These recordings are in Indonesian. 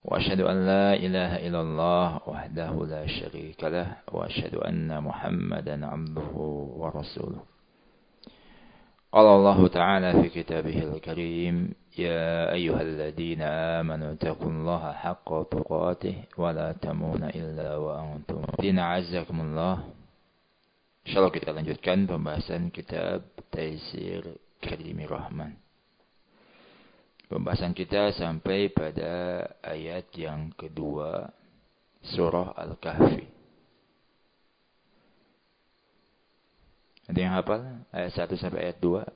وأشهد أن لا إله إلا الله وحده لا شريك له وأشهد أن محمدا عبده ورسوله. قال الله تعالى في كتابه الكريم: يا أيها الذين آمنوا اتقوا الله حق تقاته ولا تموتن إلا وأنتم مسلمون. أعزكم الله. Insyaallah kita lanjutkan pembahasan kitab Taisir Karimir Rahman. Pembahasan kita sampai pada ayat yang kedua surah Al-Kahfi. Ada yang hafal? Ayat 1 sampai ayat 2?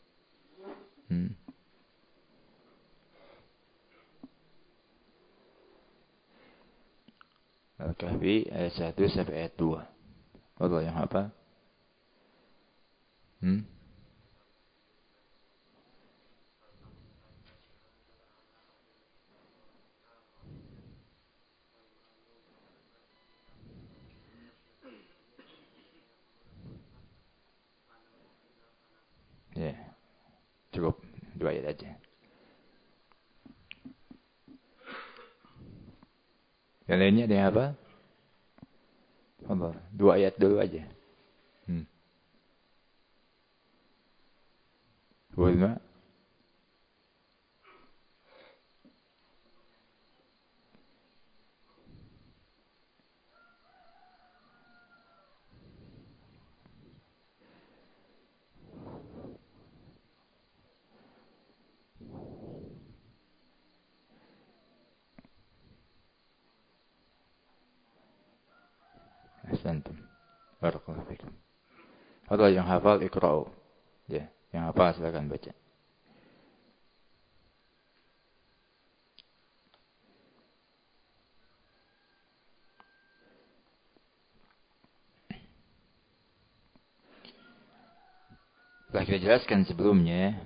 Al-Kahfi ayat 1 sampai ayat 2. Allah yang hafal? Ya, cukup 2 ayat aja. Yang lainnya ada yang apa? Allah, 2 ayat dulu aja. Boleh? Ahsantum. Barakallahu fikum. Allah yang hafal iqra'u. Ya, yang hafal silakan baca. Telah kita jelaskan sebelumnya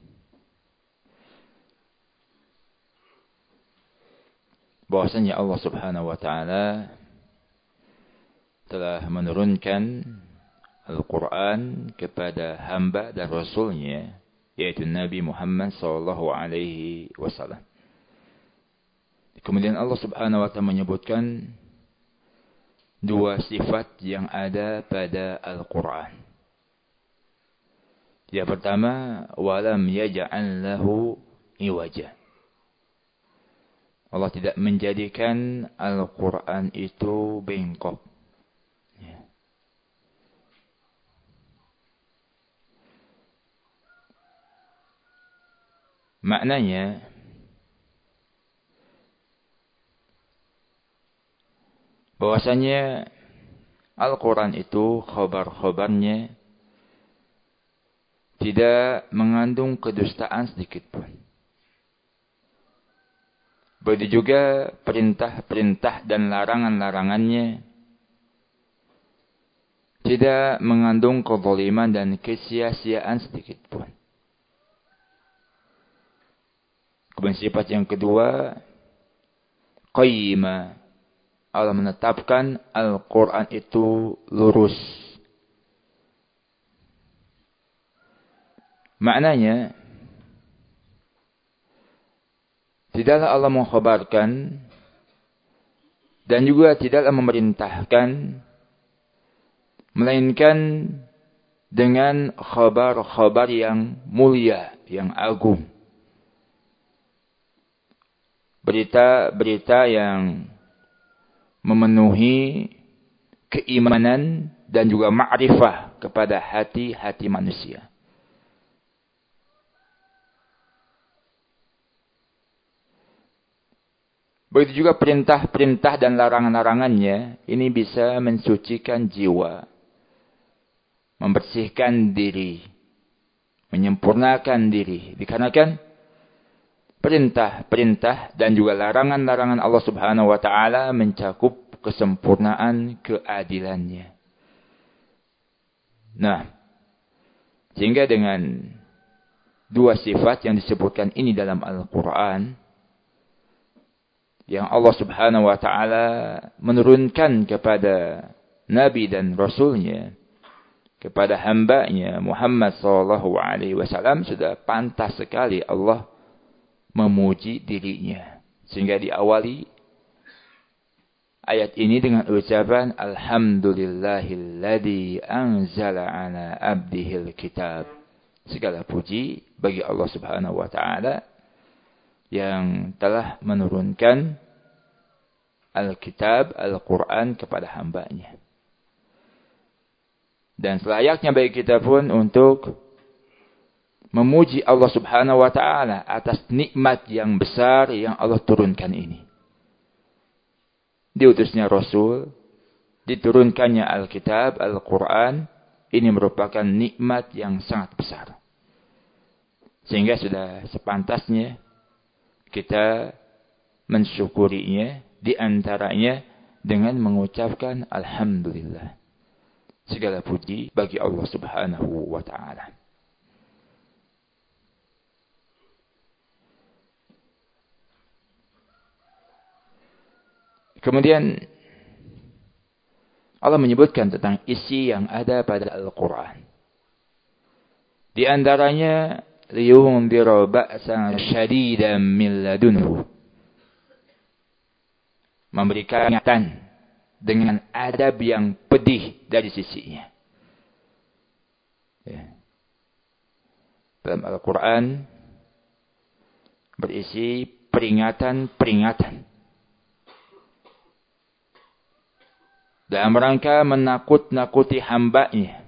bahwasanya Allah Subhanahu wa taala telah menurunkan Al-Quran kepada hamba dan Rasulnya, yaitu Nabi Muhammad SAW. Kemudian Allah Subhanahu wa ta'ala menyebutkan 2 sifat yang ada pada Al-Quran. Yang pertama, walam yaj'al lahu iwaja. Allah tidak menjadikan Al-Quran itu bengkok. Maknanya bahwasanya Al-Quran itu khabar-khabarnya tidak mengandung kedustaan sedikit pun. Begitu juga perintah-perintah dan larangan-larangannya tidak mengandung kezaliman dan kesia-siaan sedikit pun. Kemudian sifat yang kedua, qayyimah. Allah menetapkan Al-Quran itu lurus. Maknanya, tidaklah Allah mengkhabarkan dan juga tidaklah memerintahkan, melainkan dengan khabar-khabar yang mulia, yang agung. Berita-berita yang memenuhi keimanan dan juga ma'rifah kepada hati-hati manusia. Begitu juga perintah-perintah dan larangan-larangannya, ini bisa mensucikan jiwa, membersihkan diri, menyempurnakan diri. Dikarenakan perintah-perintah dan juga larangan-larangan Allah Subhanahu wa taala mencakup kesempurnaan keadilannya. Nah, sehingga dengan 2 sifat yang disebutkan ini dalam Al-Quran, yang Allah Subhanahu wa taala menurunkan kepada Nabi dan Rasulnya, kepada hambanya Muhammad SAW, sudah pantas sekali Allah memuji dirinya. Sehingga diawali ayat ini dengan ucapan Alhamdulillahilladzi anzala ala abdihil kitab. Segala puji bagi Allah Subhanahu wa taala yang telah menurunkan Alkitab, Al-Quran kepada hambanya. Dan selayaknya bagi kita pun untuk memuji Allah Subhanahu wa taala atas nikmat yang besar yang Allah turunkan ini. Diutusnya Rasul, diturunkannya Alkitab, Al-Quran, ini merupakan nikmat yang sangat besar. Sehingga sudah sepantasnya kita mensyukurinya, di antaranya dengan mengucapkan Alhamdulillah. Segala puji bagi Allah Subhanahu wa ta'ala. Kemudian Allah menyebutkan tentang isi yang ada pada Al-Quran. Di antaranya liyunzira ba'san syadidan min ladunhu. Memberikan peringatan dengan adab yang pedih dari sisinya. Ya. Dalam Al-Quran berisi peringatan-peringatan. Dalam rangka menakut-nakuti hambanya.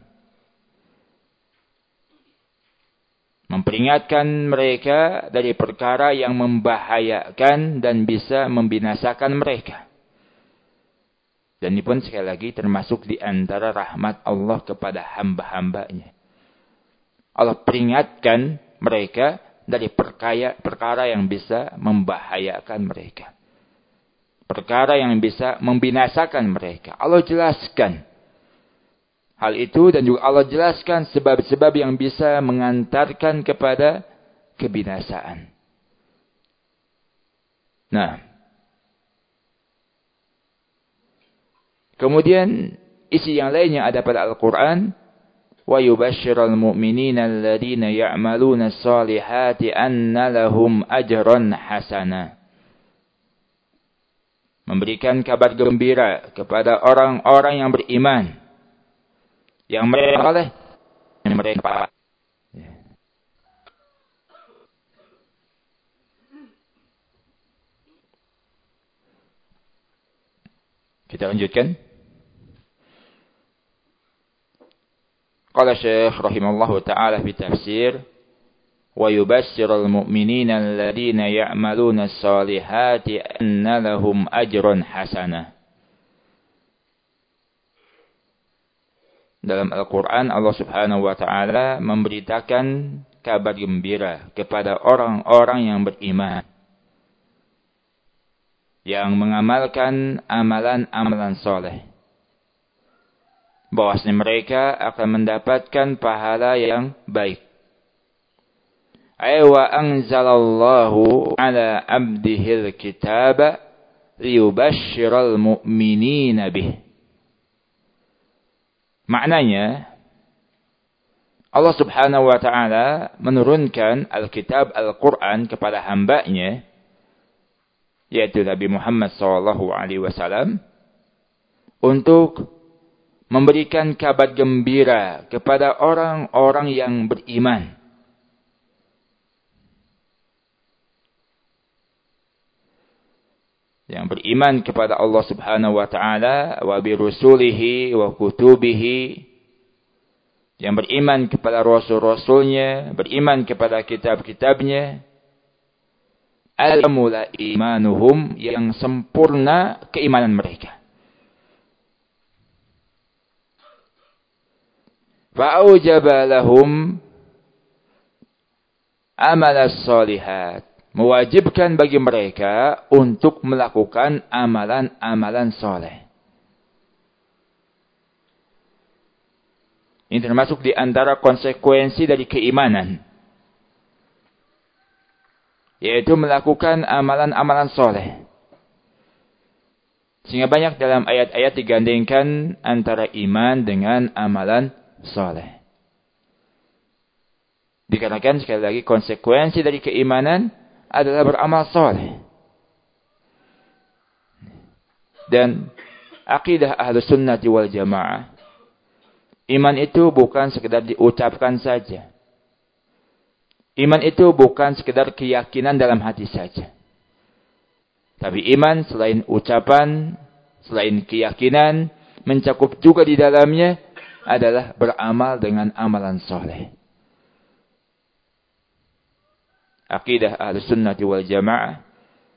Memperingatkan mereka dari perkara yang membahayakan dan bisa membinasakan mereka. Dan ini pun sekali lagi termasuk di antara rahmat Allah kepada hamba-hambanya. Allah peringatkan mereka dari perkara yang bisa membahayakan mereka. Perkara yang bisa membinasakan mereka. Allah jelaskan hal itu dan juga Allah jelaskan sebab-sebab yang bisa mengantarkan kepada kebinasaan. Nah, kemudian isi yang lainnya ada pada Al-Quran. Wa yubashshiral mu'minina alladhina ya'maluna as-salihati anna lahum ajran hasana. Memberikan kabar gembira kepada orang-orang yang beriman. Yang mereka oleh mereka. Kita lanjutkan. Qala Syekh rahimallahu taala fi tafsir wa yubashshirul mu'minina alladhina ya'maluna as-salihati anna lahum ajran hasana. Dalam Al-Quran Allah Subhanahu wa ta'ala memberitakan kabar gembira kepada orang-orang yang beriman. Yang mengamalkan amalan-amalan soleh. Bahwasanya mereka akan mendapatkan pahala yang baik. Wa anzalallahu ala abdihil kitaba liyubashshiral mu'minina bih. Maknanya, Allah Subhanahu wa ta'ala menurunkan Alkitab Al-Quran kepada hambanya, yaitu Nabi Muhammad SAW, untuk memberikan kabar gembira kepada orang-orang yang beriman. Yang beriman kepada Allah Subhanahu wa ta'ala wa bi rusulihi wa kutubihi, yang beriman kepada rasul-rasulnya, beriman kepada kitab-kitabnya, al-mula imanuhum, yang sempurna keimanan mereka. Fa'aujaba lahum amalas salihat, mewajibkan bagi mereka untuk melakukan amalan-amalan soleh. Ini termasuk di antara konsekuensi dari keimanan, yaitu melakukan amalan-amalan soleh. Sehingga banyak dalam ayat-ayat digandengkan antara iman dengan amalan soleh. Dikarenakan sekali lagi konsekuensi dari keimanan adalah beramal soleh. Dan akidah Ahlus Sunnah wal Jamaah, iman itu bukan sekedar diucapkan saja. Iman itu bukan sekedar keyakinan dalam hati saja. Tapi iman selain ucapan, selain keyakinan, mencakup juga di dalamnya adalah beramal dengan amalan soleh. Akidah Ahlus Sunnah wal Jamaah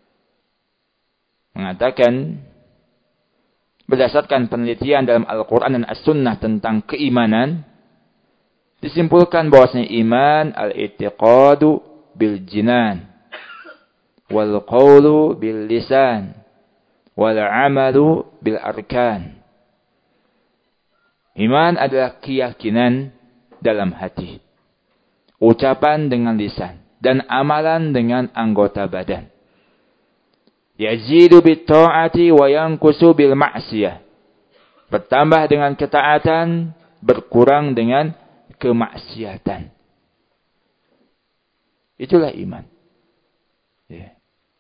mengatakan, berdasarkan penelitian dalam Al-Quran dan As-Sunnah tentang keimanan, disimpulkan bahwasanya iman al-i'tiqadu bil jinan, wal qawlu bil lisan, wal amalu bil arkan. Iman adalah keyakinan dalam hati, ucapan dengan lisan, dan amalan dengan anggota badan. Yazidu bit ta'ati wa yanqusu bil ma'siyah. Bertambah dengan ketaatan, berkurang dengan kemaksiatan. Itulah iman. Ya.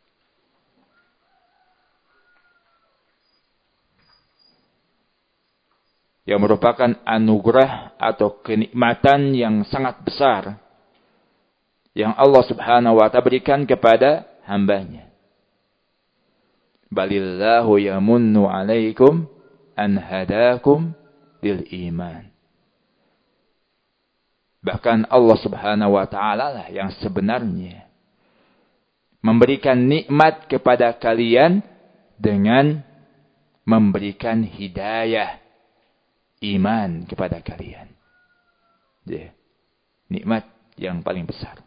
Yang merupakan anugerah atau kenikmatan yang sangat besar yang Allah Subhanahu wa ta'ala berikan kepada hambanya. Balillahu yamunnu alaikum an hadakum lil iman. Bahkan Allah Subhanahu wa ta'ala lah yang sebenarnya memberikan nikmat kepada kalian dengan memberikan hidayah iman kepada kalian. Ya. Nikmat yang paling besar.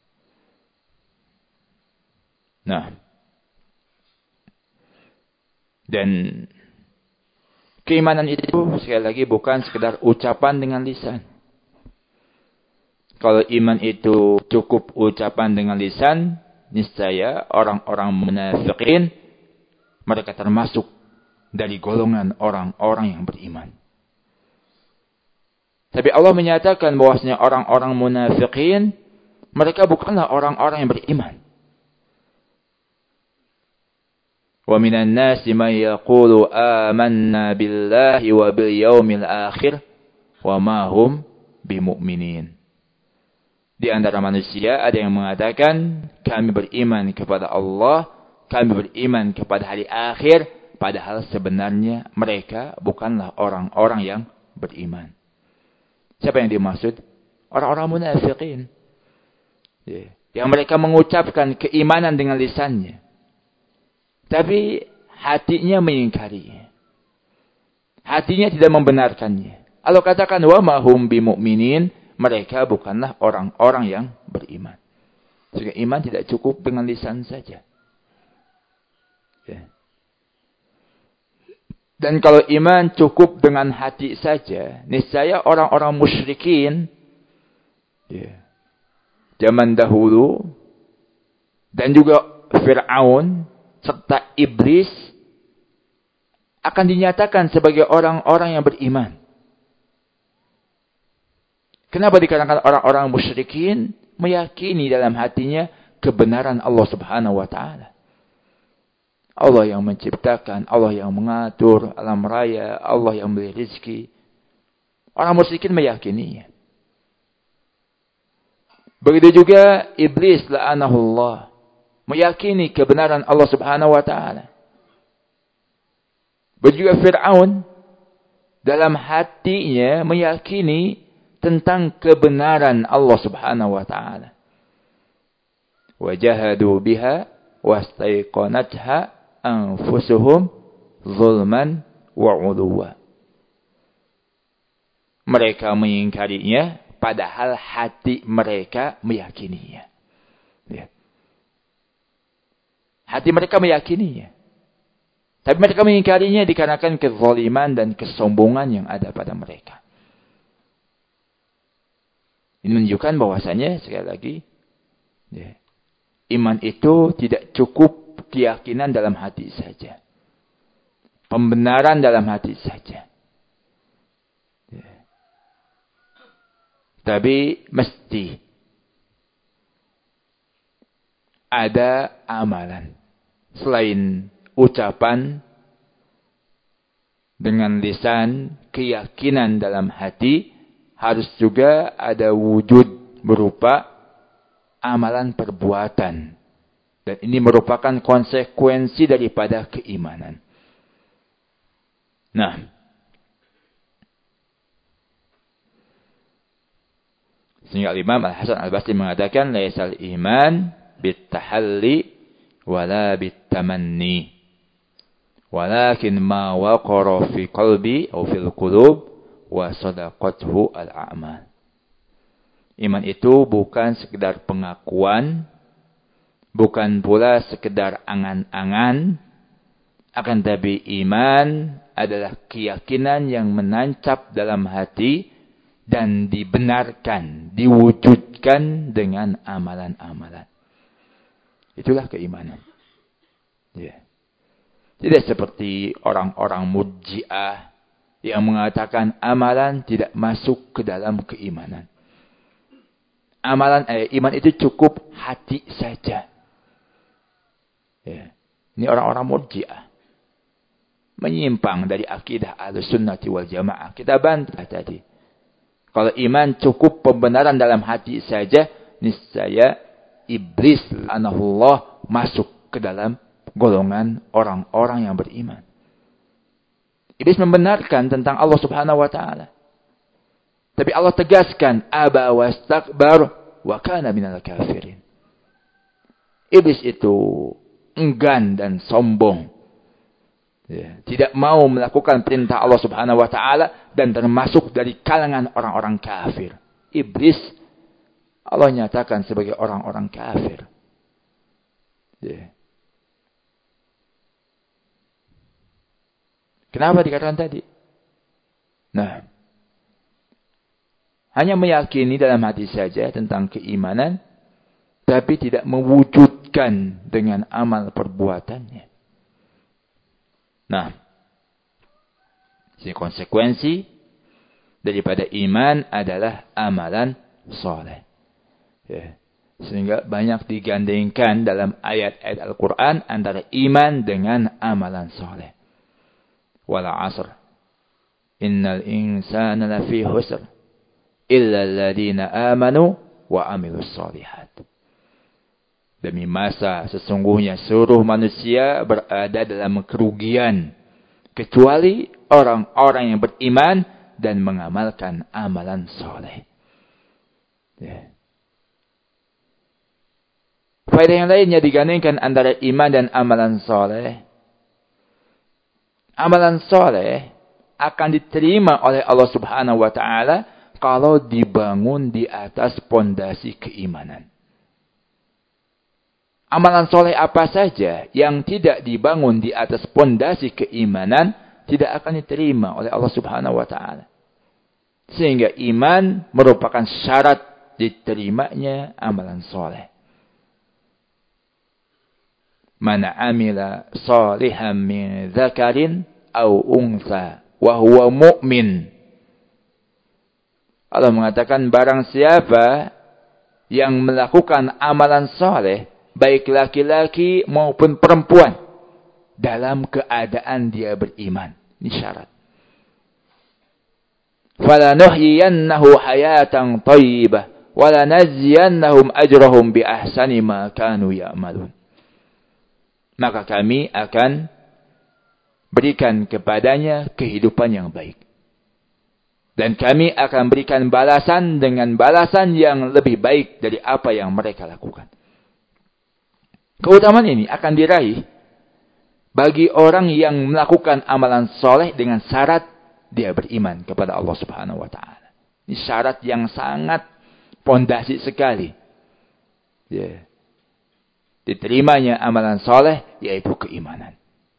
Nah, dan keimanan itu sekali lagi bukan sekedar ucapan dengan lisan. Kalau iman itu cukup ucapan dengan lisan, niscaya orang-orang munafikin mereka termasuk dari golongan orang-orang yang beriman. Tapi Allah menyatakan bahwasanya orang-orang munafikin mereka bukanlah orang-orang yang beriman. Wa minan nasi man yaqulu amanna billahi wa bil yaumil akhir wa ma hum bimu'minin. Di antara manusia ada yang mengatakan kami beriman kepada Allah, kami beriman kepada hari akhir, padahal sebenarnya mereka bukanlah orang-orang yang beriman. Siapa yang dimaksud? Orang-orang munafikin. Yang mereka mengucapkan keimanan dengan lisannya, tapi hatinya mengingkarinya. Hatinya tidak membenarkannya. Allah katakan wa ma hum bimu'minin, mereka bukanlah orang-orang yang beriman. Sehingga iman tidak cukup dengan lisan saja. Ya. Dan kalau iman cukup dengan hati saja, niscaya orang-orang musyrikin zaman dahulu dan juga Fir'aun serta iblis akan dinyatakan sebagai orang-orang yang beriman. Kenapa dikarenakan orang-orang musyrikin meyakini dalam hatinya kebenaran Allah Subhanahu wa ta'ala. Allah yang menciptakan, Allah yang mengatur alam raya, Allah yang memberi rezeki. Orang musyrikin meyakininya. Begitu juga iblis la'anahullah meyakini kebenaran Allah Subhanahu wa ta'ala. Begitu juga Fir'aun dalam hatinya meyakini tentang kebenaran Allah Subhanahu wa ta'ala. Wajahadu biha wastaiqanatha anfusuhum zulman wa 'uluwa. Mereka mengingkarinya padahal hati mereka meyakininya. Ya. Hati mereka meyakininya. Tapi mereka mengingkarinya dikarenakan kezaliman dan kesombongan yang ada pada mereka. Ini menunjukkan bahwasanya sekali lagi iman itu tidak cukup keyakinan dalam hati saja. Pembenaran dalam hati saja. Tapi mesti ada amalan selain ucapan dengan lisan, keyakinan dalam hati, harus juga ada wujud berupa amalan perbuatan. Dan ini merupakan konsekuensi daripada keimanan. Nah, sehingga Imam Al-Hasan Al-Basri mengatakan, laisal iman bitahalli wala bitamanni, walakin ma waqara fi qalbi atau fil qulub wa sadaqathu al-a'mal. Iman itu bukan sekedar pengakuan, bukan pula sekedar angan-angan, akan tapi iman adalah keyakinan yang menancap dalam hati dan dibenarkan, diwujudkan dengan amalan-amalan. Itulah keimanan. Ya. Tidak seperti orang-orang murji'ah yang mengatakan amalan tidak masuk ke dalam keimanan. Iman itu cukup hati saja. Ya. Ini orang-orang murji'ah. Menyimpang dari akidah Ahlussunnati wal Jamaah. Kita bantah tadi. Kalau iman cukup pembenaran dalam hati saja, niscaya iblis la'anahullah masuk ke dalam golongan orang-orang yang beriman. Iblis membenarkan tentang Allah Subhanahu wa taala. Tapi Allah tegaskan, aba wastakbar wa kana minal kafirin. Iblis itu enggan dan sombong. Ya, tidak mau melakukan perintah Allah Subhanahu wa taala dan termasuk dari kalangan orang-orang kafir. Iblis Allah nyatakan sebagai orang-orang kafir. Ya. Kenapa dikatakan tadi? Nah, hanya meyakini dalam hati saja tentang keimanan, tapi tidak mewujudkan dengan amal perbuatannya. Nah, konsekuensi daripada iman adalah amalan soleh. Ya. Sehingga banyak digandengkan dalam ayat-ayat Al-Quran antara iman dengan amalan soleh. Wal 'asr. Innal insana lafi khusr. Illa alladhina amanu wa amilus shalihat. Demi masa sesungguhnya seluruh manusia berada dalam kerugian, kecuali orang-orang yang beriman dan mengamalkan amalan soleh. Ya. Faedah yang lainnya digandengkan antara iman dan amalan soleh. Amalan soleh akan diterima oleh Allah Subhanahu wa taala kalau dibangun di atas pondasi keimanan. Amalan soleh apa saja yang tidak dibangun di atas pondasi keimanan tidak akan diterima oleh Allah Subhanahu wa taala. Sehingga iman merupakan syarat diterimanya amalan soleh. Man amila salihan min dzakarin aw untha wa huwa mu'min. Allah mengatakan barang siapa yang melakukan amalan soleh, baik laki-laki maupun perempuan, dalam keadaan dia beriman. Ini syarat. فَلَنُحْيِيَنَّهُ حَيَاةً طَيِّبَةً وَلَنَجْزِيَنَّهُمْ أَجْرَهُمْ بِأَحْسَنِ مَا كَانُوا يَعْمَلُونَ. Maka kami akan berikan kepadanya kehidupan yang baik. Dan kami akan berikan balasan dengan balasan yang lebih baik dari apa yang mereka lakukan. Keutamaan ini akan diraih bagi orang yang melakukan amalan soleh dengan syarat dia beriman kepada Allah Subhanahu wa taala. Ini syarat yang sangat pondasi sekali. Ya. Diterimanya amalan soleh yaitu keimanan.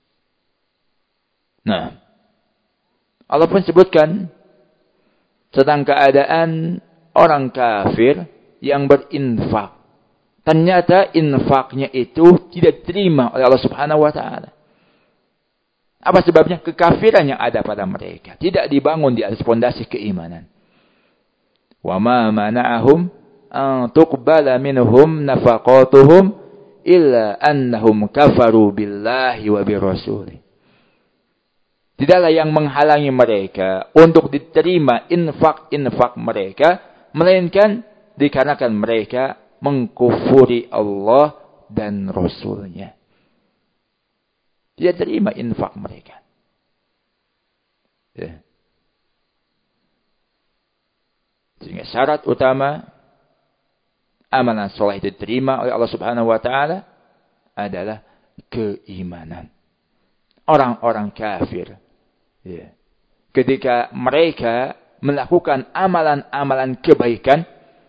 Nah, Allah pun sebutkan tentang keadaan orang kafir yang berinfak. Ternyata infaknya itu tidak diterima oleh Allah Subhanahu wa taala. Apa sebabnya? Kekafiran yang ada pada mereka. Tidak dibangun di atas pondasi keimanan. Wa ma mana'ahum an tuqbala minhum nafaqatuhum illa annahum kafaru billahi wa birrasulih. Tidaklah yang menghalangi mereka untuk diterima infak mereka, melainkan dikarenakan mereka mengkufuri Allah dan Rasul-Nya. Tidak terima infak mereka. Ya. Sehingga syarat utama amalan soleh diterima oleh Allah Subhanahu wa taala adalah keimanan. Orang-orang kafir, ya, ketika mereka melakukan amalan-amalan kebaikan,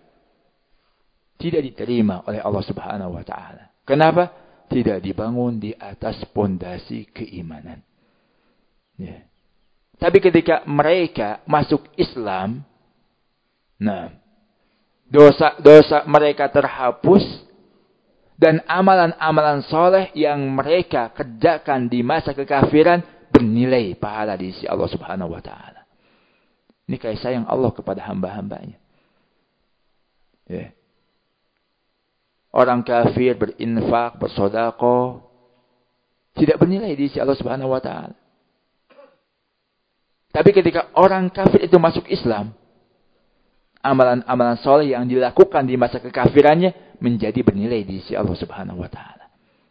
tidak diterima oleh Allah Subhanahu wa taala. Kenapa? Tidak dibangun di atas pondasi keimanan. Ya. Tapi ketika mereka masuk Islam, nah, dosa-dosa mereka terhapus, dan amalan-amalan soleh yang mereka kerjakan di masa kekafiran bernilai pahala di sisi Allah Subhanahu wa taala. Ini kasih sayang Allah kepada hamba-hambanya. Ya. Orang kafir berinfak, bersedekah tidak bernilai di sisi Allah Subhanahu wa taala. Tapi ketika orang kafir itu masuk Islam, amalan-amalan soleh yang dilakukan di masa kekafirannya menjadi bernilai di sisi Allah Subhanahu wa taala.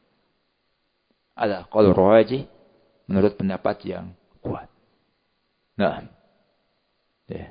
Ada qaul rajih menurut pendapat yang kuat. Nah, ya.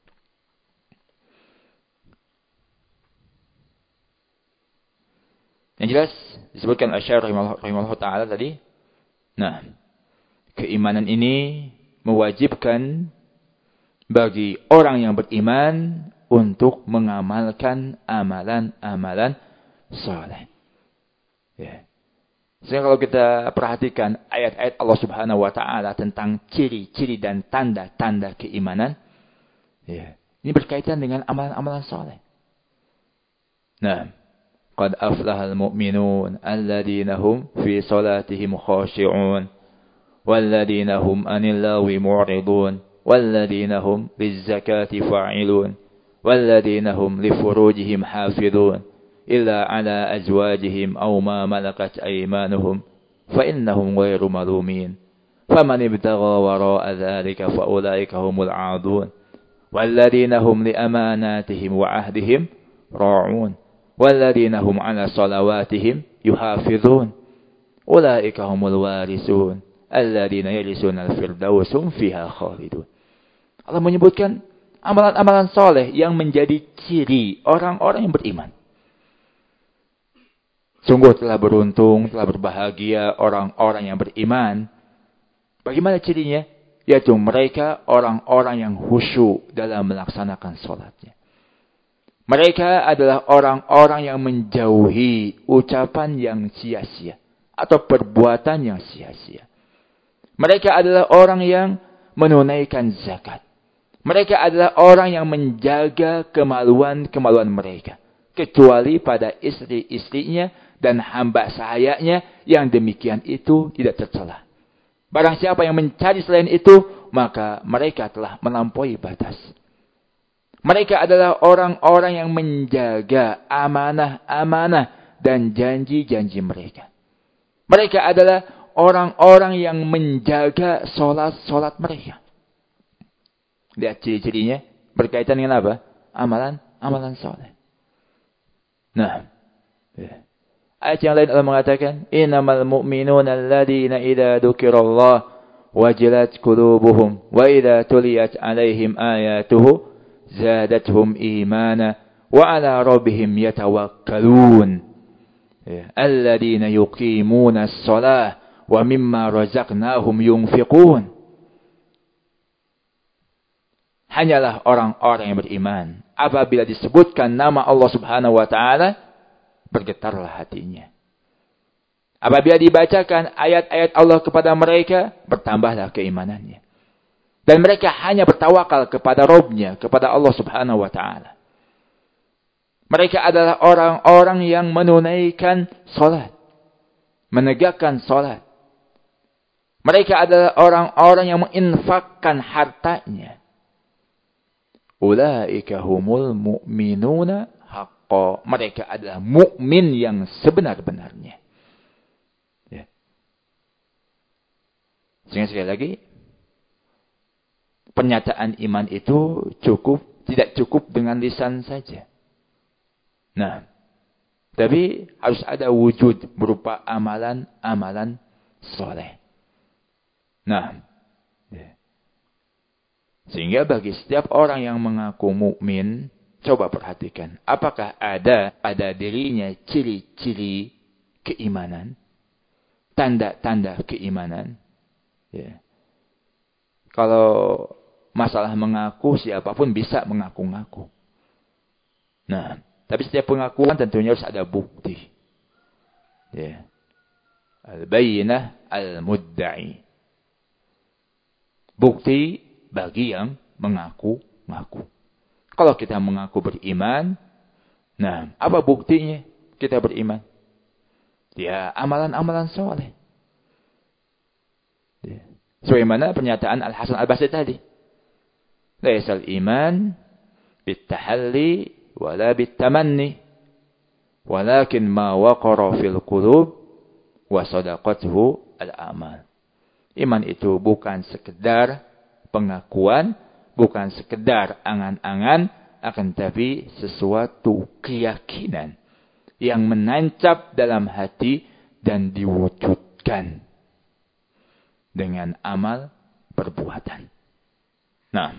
Yang jelas disebutkan Asy-Syaikh rahimahullah taala tadi. Nah, keimanan ini mewajibkan bagi orang yang beriman untuk mengamalkan amalan-amalan saleh. Ya. Sehingga kalau kita perhatikan ayat-ayat Allah Subhanahu wa taala tentang ciri-ciri dan tanda-tanda keimanan, ya, ini berkaitan dengan amalan-amalan saleh. Nah, qad aflahal mu'minun alladzina hum fi salatihim khashi'un walladzina hum 'anil lagwi mu'ridun walladzina hum lizzakati fa'ilun والذين هم لفروجهم حافظون إلا على أزواجهم أو ما ملكت أيمانهم فإنهم غير ملومين فمن ابتغى وراء ذلك فأولئك هم العادون والذين هم لأماناتهم وعهدهم راعون والذين هم على صلواتهم يحافظون أولئك هم الوارثون الذين يرثون الفردوس هم فيها خالدون. Allah menyebutkan amalan-amalan soleh yang menjadi ciri orang-orang yang beriman. Sungguh telah beruntung, telah berbahagia orang-orang yang beriman. Bagaimana cirinya? Yaitu mereka orang-orang yang khusyuk dalam melaksanakan sholatnya. Mereka adalah orang-orang yang menjauhi ucapan yang sia-sia atau perbuatan yang sia-sia. Mereka adalah orang yang menunaikan zakat. Mereka adalah orang yang menjaga kemaluan-kemaluan mereka. Kecuali pada istri-istrinya dan hamba sahayanya yang demikian itu tidak tercela. Barang siapa yang mencari selain itu, maka mereka telah melampaui batas. Mereka adalah orang-orang yang menjaga amanah-amanah dan janji-janji mereka. Mereka adalah orang-orang yang menjaga solat-solat mereka. Lihat ciri-cirinya berkaitan dengan apa? Amalan soleh. Nah, ya. Ayat yang lain Allah mengatakan, "Innamal mu'minuna alladzina idza dzukirallah wajilat qulubuhum wa idza tuliyat 'alaihim ayatuhu zadatuhum imana wa 'ala rabbihim yatawakkalun." Ya, alladzina yuqimuna as-shalah wa mimma razaqnahum yunfiqun. Hanyalah orang-orang yang beriman. Apabila disebutkan nama Allah Subhanahu wa taala, bergetarlah hatinya. Apabila dibacakan ayat-ayat Allah kepada mereka, bertambahlah keimanannya. Dan mereka hanya bertawakal kepada Rabb-Nya, kepada Allah Subhanahu wa taala. Mereka adalah orang-orang yang menunaikan salat, menegakkan salat. Mereka adalah orang-orang yang menginfakkan hartanya. Ulaika humul mu'minuna haqqan. Mereka adalah mukmin yang sebenar-benarnya. Ya. Sehingga sekali lagi, Pernyataan iman itu tidak cukup dengan lisan saja. Nah, tapi harus ada wujud berupa amalan-amalan soleh. Nah, sehingga bagi setiap orang yang mengaku mukmin, coba perhatikan, apakah ada pada dirinya ciri-ciri keimanan, tanda-tanda keimanan. Ya. Kalau masalah mengaku, siapapun bisa mengaku-ngaku. Nah, tapi setiap pengakuan tentunya harus ada bukti. Ya. Al-bayyinah al-mudda'i. Bukti bagi yang mengaku-ngaku. Kalau kita mengaku beriman, nah, apa buktinya kita beriman? Ya, amalan-amalan soleh. Ya. Sebagaimana pernyataan Al-Hasan Al-Basri tadi. Laisal iman bitahalli wala bitamanni, walakin ma waqara fil qulub wa sadaqatuhu al-amal. Iman itu bukan sekedar pengakuan, bukan sekedar angan-angan, akan tapi sesuatu keyakinan yang menancap dalam hati dan diwujudkan dengan amal perbuatan. Nah,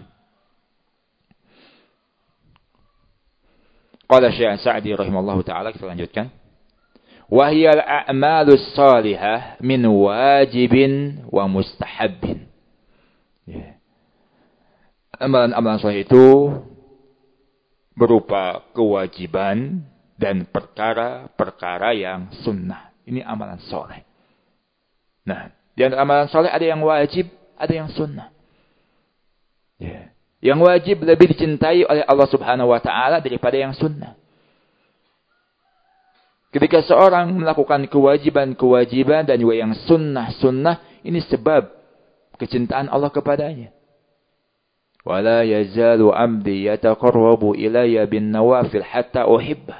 qala Syekh Sa'di rahimallahu taala, kita lanjutkan. Wa hiya al-a'malus salihah min wajibin wa mustahabbin. Ya. Amalan-amalan soleh itu berupa kewajiban dan perkara-perkara yang sunnah. Ini amalan soleh. Nah, di antara amalan soleh ada yang wajib, ada yang sunnah. Ya. Yang wajib lebih dicintai oleh Allah Subhanahu wa taala daripada yang sunnah. Ketika seorang melakukan kewajiban-kewajiban dan juga yang sunnah-sunnah, ini sebab kecintaan Allah kepadanya. Wala yazalu 'abdi yataqarrabu ilayya bin nawafil hatta uhibbah.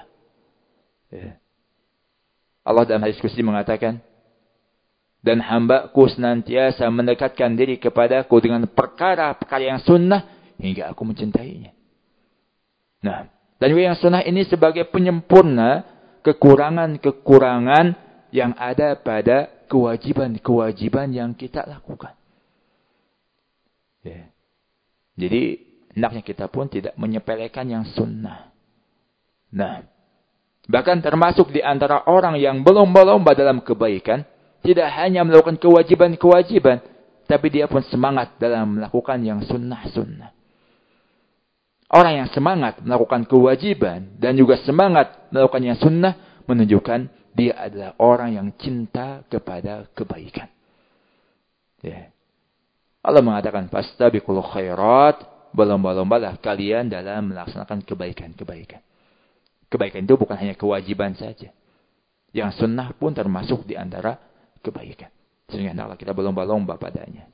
Allah dalam hadis qudsi mengatakan, dan hambaku senantiasa mendekatkan diri kepadaku dengan perkara-perkara yang sunnah hingga aku mencintainya. Nah, dan juga yang sunnah ini sebagai penyempurna kekurangan-kekurangan yang ada pada kewajiban-kewajiban yang kita lakukan. Ya. Jadi, hendaknya kita pun tidak menyepelekan yang sunnah. Nah, bahkan termasuk di antara orang yang berlomba-lomba dalam kebaikan, tidak hanya melakukan kewajiban-kewajiban, tapi dia pun semangat dalam melakukan yang sunnah-sunnah. Orang yang semangat melakukan kewajiban dan juga semangat melakukan yang sunnah menunjukkan dia adalah orang yang cinta kepada kebaikan. Ya. Allah mengatakan, fastabiqul khairat, berlomba-lombalah kalian dalam melaksanakan kebaikan-kebaikan. Kebaikan itu bukan hanya kewajiban saja. Yang sunnah pun termasuk di antara kebaikan. Sehingga hendaklah kita berlomba-lomba padanya.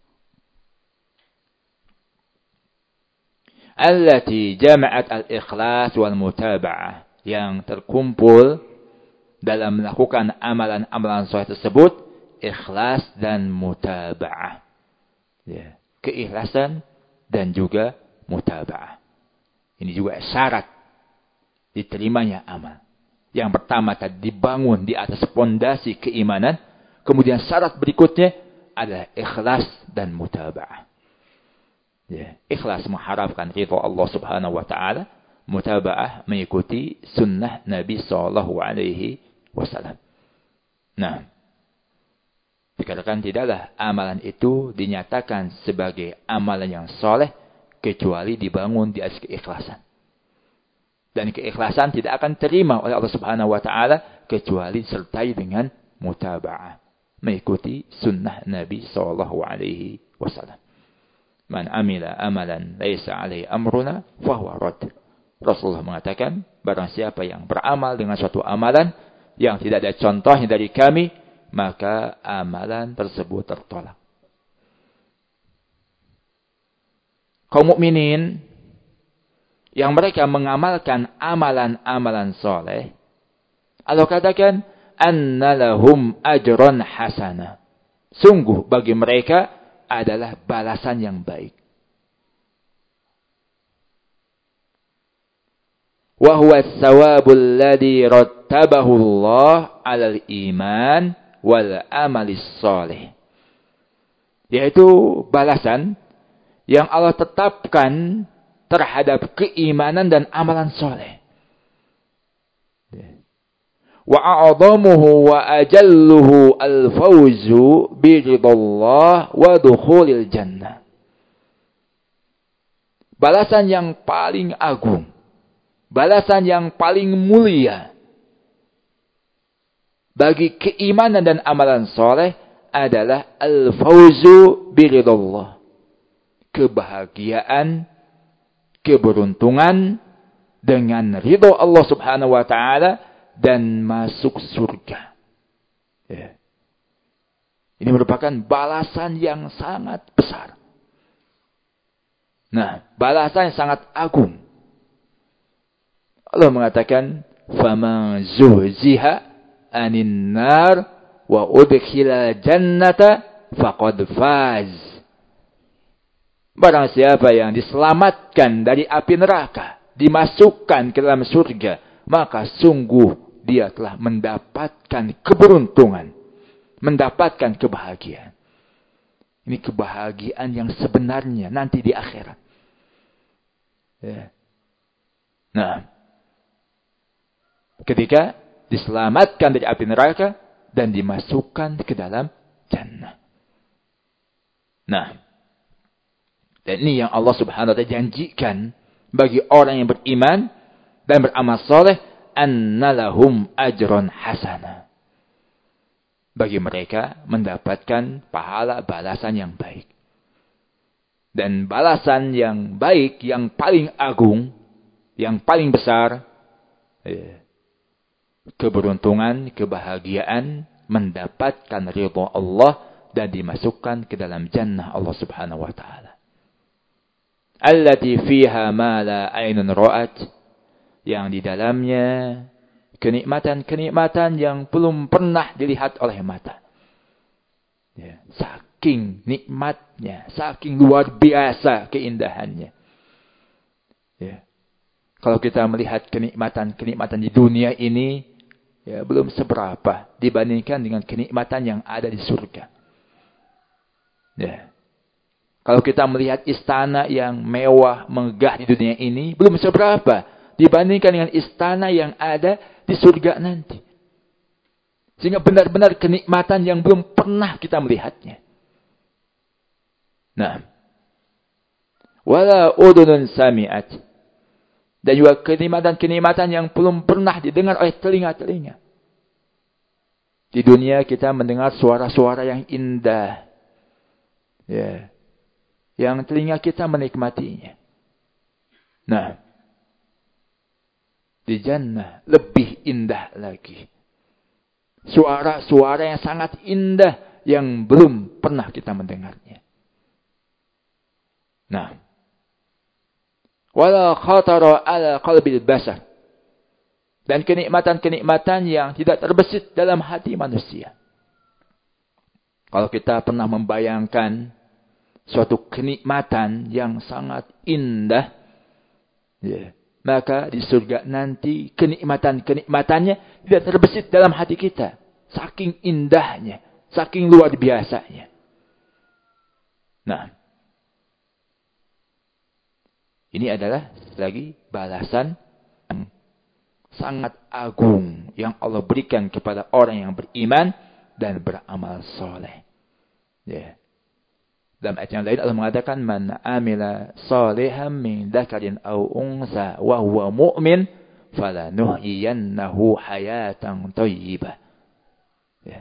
Allati jama'at al-ikhlas wal mutaba'ah, yang terkumpul dalam melakukan amalan-amalan soleh tersebut ikhlas dan mutaba'ah. Ya, keikhlasan dan juga mutaba'ah. Ini juga syarat diterimanya amal. Yang pertama tadi dibangun di atas pondasi keimanan, kemudian syarat berikutnya adalah ikhlas dan mutaba'ah. Ya, ikhlas mengharapkan ridha Allah Subhanahu wa taala, mutaba'ah mengikuti sunnah Nabi sallallahu alaihi wasallam. Nah, dikatakan tidaklah amalan itu dinyatakan sebagai amalan yang soleh kecuali dibangun di atas keikhlasan. Dan keikhlasan tidak akan terima oleh Allah Subhanahu wa taala kecuali disertai dengan mutaba'ah, mengikuti sunnah Nabi sallallahu alaihi wasallam. Man amila amalan laisa alaihi amruna fahuwa rad. Rasulullah mengatakan, barang siapa yang beramal dengan suatu amalan yang tidak ada contohnya dari kami, maka amalan tersebut tertolak. Kaum mukminin yang mereka mengamalkan amalan-amalan soleh, Allah katakan, anna lahum ajran hasana. Sungguh bagi mereka adalah balasan yang baik. wa huwa as-sawabul ladzi rattabahu Allah 'alal iman wal amalis shalih. Yaitu balasan yang Allah tetapkan terhadap keimanan dan amalan soleh. Wa a'adhamuhu wa ajalluhu al-fawzu bi ridallah wa dukhulil jannah. Balasan yang paling agung, balasan yang paling mulia bagi keimanan dan amalan soleh adalah al-fawzu bi ridallah. Kebahagiaan, keberuntungan dengan ridho Allah Subhanahu wa taala dan masuk surga. Ya. Ini merupakan balasan yang sangat besar. Nah, balasan yang sangat agung. Allah mengatakan, "Faman zuhziha 'anil nar wa udkhila jannata faqad faz." Barang siapa yang diselamatkan dari api neraka, dimasukkan ke dalam surga, maka sungguh dia telah mendapatkan keberuntungan, mendapatkan kebahagiaan. Ini kebahagiaan yang sebenarnya nanti di akhirat. Ya. Nah, ketika diselamatkan dari api neraka dan dimasukkan ke dalam jannah. Nah, dan ini yang Allah Subhanahu wa taala janjikan bagi orang yang beriman dan beramal soleh, annalahum ajron hasana. Bagi mereka mendapatkan pahala balasan yang baik. Dan balasan yang baik, yang paling agung, yang paling besar, keberuntungan, kebahagiaan, mendapatkan ridha Allah dan dimasukkan ke dalam jannah Allah Subhanahu wa taala. Allati fiha ma la aynun ra'at, yang di dalamnya kenikmatan-kenikmatan yang belum pernah dilihat oleh mata. Ya, saking nikmatnya, saking luar biasa keindahannya. Ya. Kalau kita melihat kenikmatan-kenikmatan di dunia ini, ya belum seberapa dibandingkan dengan kenikmatan yang ada di surga. Ya. Kalau kita melihat istana yang mewah, megah di dunia ini, belum seberapa dibandingkan dengan istana yang ada di surga nanti. Sehingga benar-benar kenikmatan yang belum pernah kita melihatnya. Nah, wala udunun sami'at. Dan juga kenikmatan-kenikmatan yang belum pernah didengar oleh telinga-telinga. Di dunia kita mendengar suara-suara yang indah. Ya. Yang telinga kita menikmatinya. Nah, di jannah lebih indah lagi. Suara-suara yang sangat indah yang belum pernah kita mendengarnya. Nah, wala khatara ala qalbil basar. Dan kenikmatan-kenikmatan yang tidak terbesit dalam hati manusia. Kalau kita pernah membayangkan suatu kenikmatan yang sangat indah, ya, maka di surga nanti kenikmatan-kenikmatannya tidak terbesit dalam hati kita. Saking indahnya, saking luar biasanya. Nah, ini adalah lagi balasan yang sangat agung yang Allah berikan kepada orang yang beriman dan beramal soleh. Ya. Dalam ayat yang lain Allah mengatakan, man amila salihan min dzakarin aw unsa wa huwa mu'min falanuhyiyannahu hayatan thayyibah. Ya.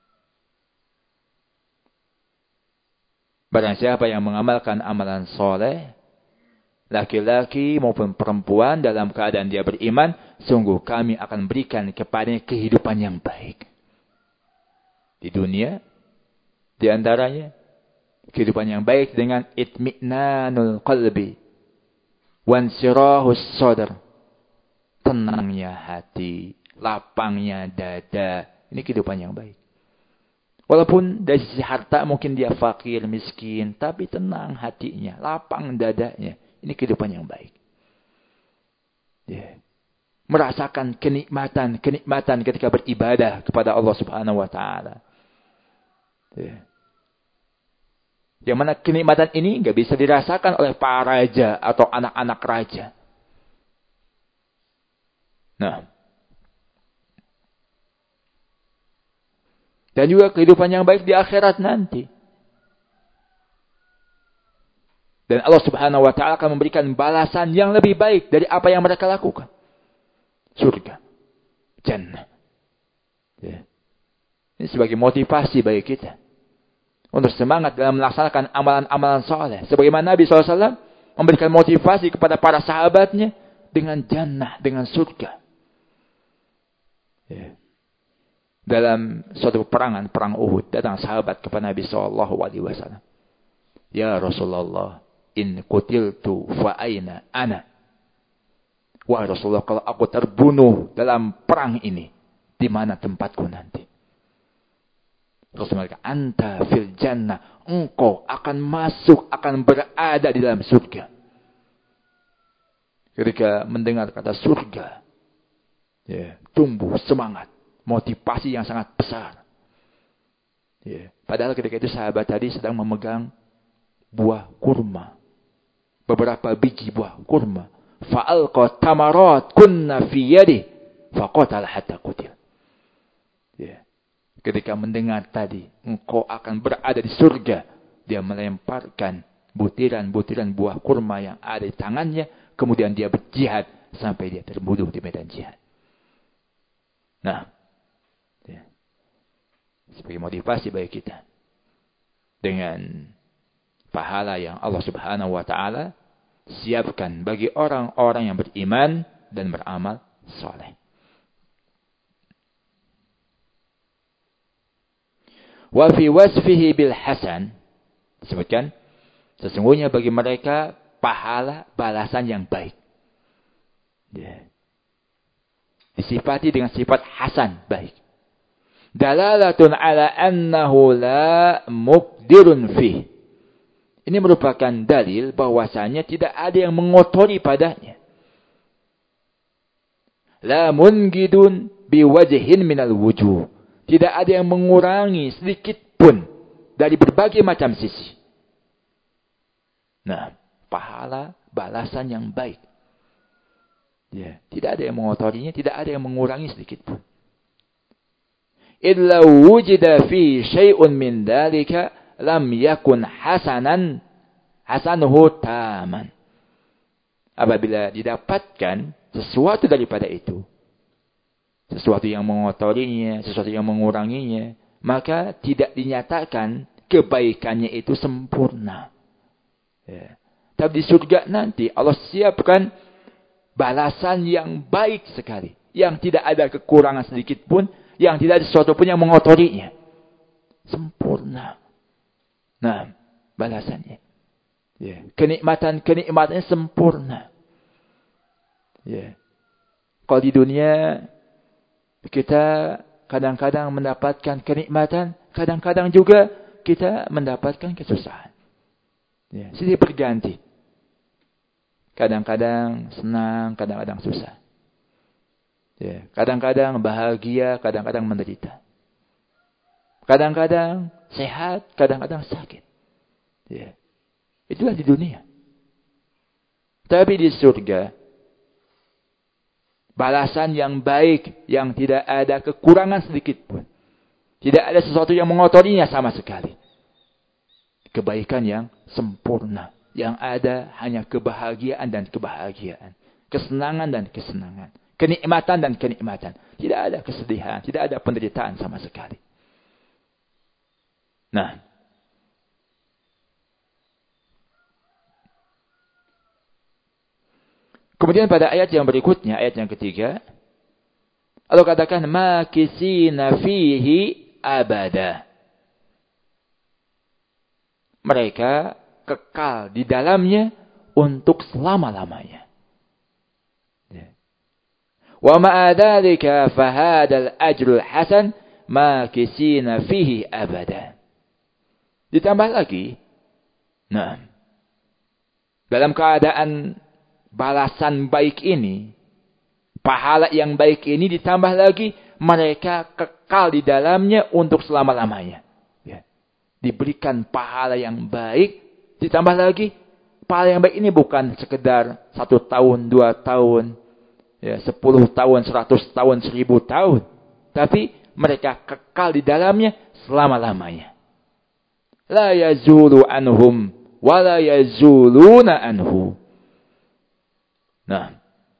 Barang siapa yang mengamalkan amalan soleh, laki-laki maupun perempuan dalam keadaan dia beriman, sungguh kami akan berikan kepadanya kehidupan yang baik. Di dunia, di antaranya kehidupan yang baik dengan itmi'nanul qalbi wansirahus sadr, tenangnya hati, lapangnya dada. Ini kehidupan yang baik. Walaupun dari sisi harta mungkin dia fakir, miskin, tapi tenang hatinya, lapang dadanya. Ini kehidupan yang baik. Yeah. merasakan kenikmatan ketika beribadah kepada Allah Subhanahu wa taala. Ya. Yang mana kenikmatan ini nggak bisa dirasakan oleh para raja atau anak-anak raja. Nah, dan juga kehidupan yang baik di akhirat nanti. Dan Allah Subhanahu wa taala akan memberikan balasan yang lebih baik dari apa yang mereka lakukan. Surga, jannah. Ya. Ini sebagai motivasi bagi kita untuk semangat dalam melaksanakan amalan-amalan saleh. Sebagaimana Nabi SAW memberikan motivasi kepada para sahabatnya dengan jannah, dengan surga. Ya. Dalam suatu perangan, perang Uhud, datang sahabat kepada Nabi SAW. Ya Rasulullah, in qutiltu fa aina ana? Wahai Rasulullah, kalau aku terbunuh dalam perang ini, di mana tempatku nanti? Rasulullah, anta fil jannah, engkau akan masuk, akan berada di dalam surga. Ketika mendengar kata surga, ya, tumbuh semangat, motivasi yang sangat besar. Ya, padahal ketika itu sahabat tadi sedang memegang buah kurma, beberapa biji buah kurma. Fa'alqa tamarat kunna fi yadi faqatal hatta qutil. Ya. Ketika mendengar tadi engkau akan berada di surga, dia melemparkan butiran-butiran buah kurma yang ada di tangannya, kemudian dia berjihad sampai dia terbunuh di medan jihad. Nah, ya. Sebagai motivasi bagi kita dengan pahala yang Allah Subhanahu wa taala siapkan bagi orang-orang yang beriman dan beramal saleh. Wa fi wasfihi bil hasan, disebutkan sesungguhnya bagi mereka pahala balasan yang baik. Ya. Disifati dengan sifat hasan, baik. Dalalatun ala annahu la mubdirun fihi. Ini merupakan dalil bahwasanya tidak ada yang mengotori padanya. La mungidun biwajhin minal wujuh. Tidak ada yang mengurangi sedikit pun dari berbagai macam sisi. Nah, pahala balasan yang baik. Ya, tidak ada yang mengotorinya, tidak ada yang mengurangi sedikit pun. Illa wujida fi syai'un min dalika lam yakun hasanuhu taman. Apabila didapatkan sesuatu daripada itu, sesuatu yang mengotorinya, sesuatu yang menguranginya, maka tidak dinyatakan kebaikannya itu sempurna. Ya. Tapi di surga nanti Allah siapkan balasan yang baik sekali, yang tidak ada kekurangan sedikit pun, yang tidak ada sesuatu pun yang mengotorinya. Sempurna. Nah, balasannya. Ya, kenikmatannya sempurna. Ya. Kalau di dunia kita kadang-kadang mendapatkan kenikmatan, kadang-kadang juga kita mendapatkan kesusahan. Ya, silih berganti. Kadang-kadang senang, kadang-kadang susah. Ya, kadang-kadang bahagia, kadang-kadang menderita. Kadang-kadang sehat, kadang-kadang sakit. Ya. Itulah di dunia. Tapi di surga, balasan yang baik, yang tidak ada kekurangan sedikit pun. Tidak ada sesuatu yang mengotorinya sama sekali. Kebaikan yang sempurna. Yang ada hanya kebahagiaan dan kebahagiaan. Kesenangan dan kesenangan. Kenikmatan dan kenikmatan. Tidak ada kesedihan, tidak ada penderitaan sama sekali. Nah, kemudian pada ayat yang berikutnya, ayat yang ketiga, Allah katakan makisina fihi abada. Mereka kekal di dalamnya untuk selama-lamanya. Wa ma'a dzalika fahadal ajrul hasan makisina fihi abada. Ditambah lagi, nah, dalam keadaan balasan baik ini, Pahala yang baik ini ditambah lagi, mereka kekal di dalamnya untuk selama-lamanya. Ya. Diberikan pahala yang baik, ditambah lagi, pahala yang baik ini bukan sekedar 1 tahun, 2 tahun, ya, 10 tahun, 100 tahun, 1000 tahun. Tapi mereka kekal di dalamnya selama-lamanya. La yazulu anhum, wa la yazuluna anhu. Nah,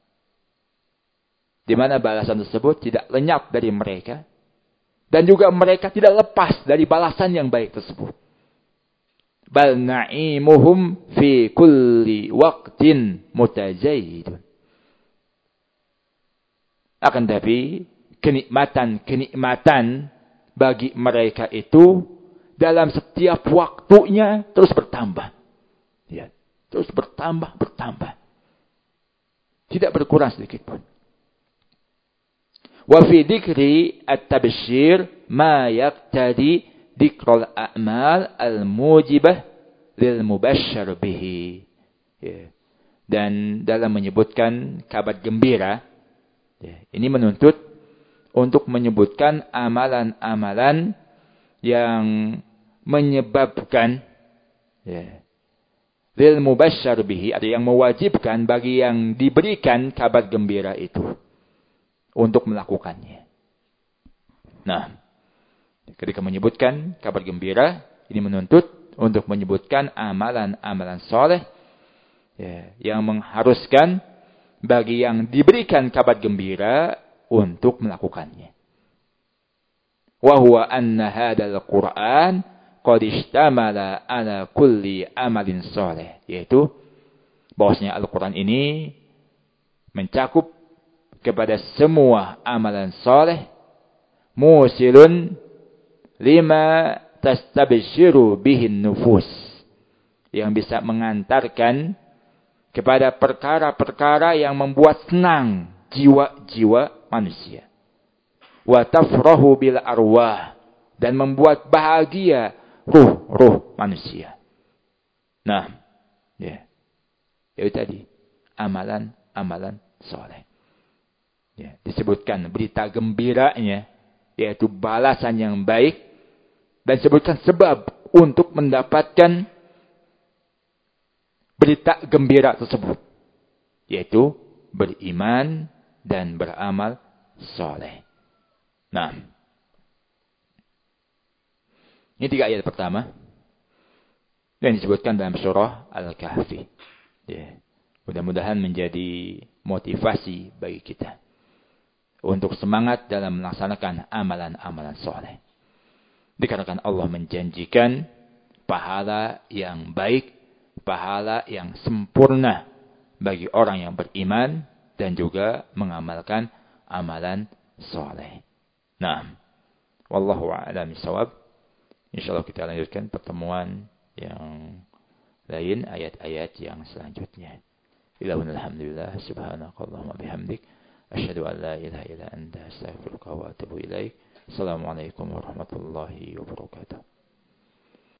di mana balasan tersebut tidak lenyap dari mereka. Dan juga mereka tidak lepas dari balasan yang baik tersebut. Bal na'imuhum fi kulli waqtin mutajayidun. Akan tapi, kenikmatan bagi mereka itu dalam setiap waktunya terus bertambah. Ya, terus bertambah. Tidak berkurang sedikit pun. Wa fi dzikri at-tabsyir ma yaqtadi dzikrul a'mal al-mujibah lil mubasysyar bihi. Ya. Dan dalam menyebutkan kabar gembira, ya, ini menuntut untuk menyebutkan amalan-amalan yang menyebabkan, ya, lil mubasysyar bihi, ada yang mewajibkan bagi yang diberikan kabar gembira itu untuk melakukannya. Nah, ketika menyebutkan kabar gembira, ini menuntut untuk menyebutkan amalan-amalan soleh, ya, yang mengharuskan bagi yang diberikan kabar gembira untuk melakukannya. Wa huwa anna hadzal Qur'an qad ishtamala ala kulli amalin soleh, yaitu bahwasanya Al-Qur'an ini mencakup kepada semua amalan soleh, musilun lima tastabshiru bihin nufus, yang bisa mengantarkan kepada perkara-perkara yang membuat senang jiwa-jiwa manusia. Wa tafrahu bil arwah, dan membuat bahagia ruh-ruh manusia. Nah, ya. Itu tadi amalan-amalan soleh. Ya, disebutkan berita gembiranya, yaitu balasan yang baik, dan disebutkan sebab untuk mendapatkan berita gembira tersebut, yaitu beriman dan beramal soleh. Nah, ini 3 ayat pertama yang disebutkan dalam surah Al-Kahfi. Ya, mudah-mudahan menjadi motivasi bagi kita untuk semangat dalam melaksanakan amalan-amalan soleh. Dikarenakan Allah menjanjikan pahala yang baik, pahala yang sempurna bagi orang yang beriman dan juga mengamalkan amalan soleh. Nah, wallahu a'lam bishawab. Insyaallah kita lanjutkan pertemuan yang lain, ayat-ayat yang selanjutnya. Alhamdulillah, subhanakallahumma bihamdik, asyhadu an la ilaha illa anta, astaghfiruka wa atubu ilaik. Assalamualaikum warahmatullahi wabarakatuh.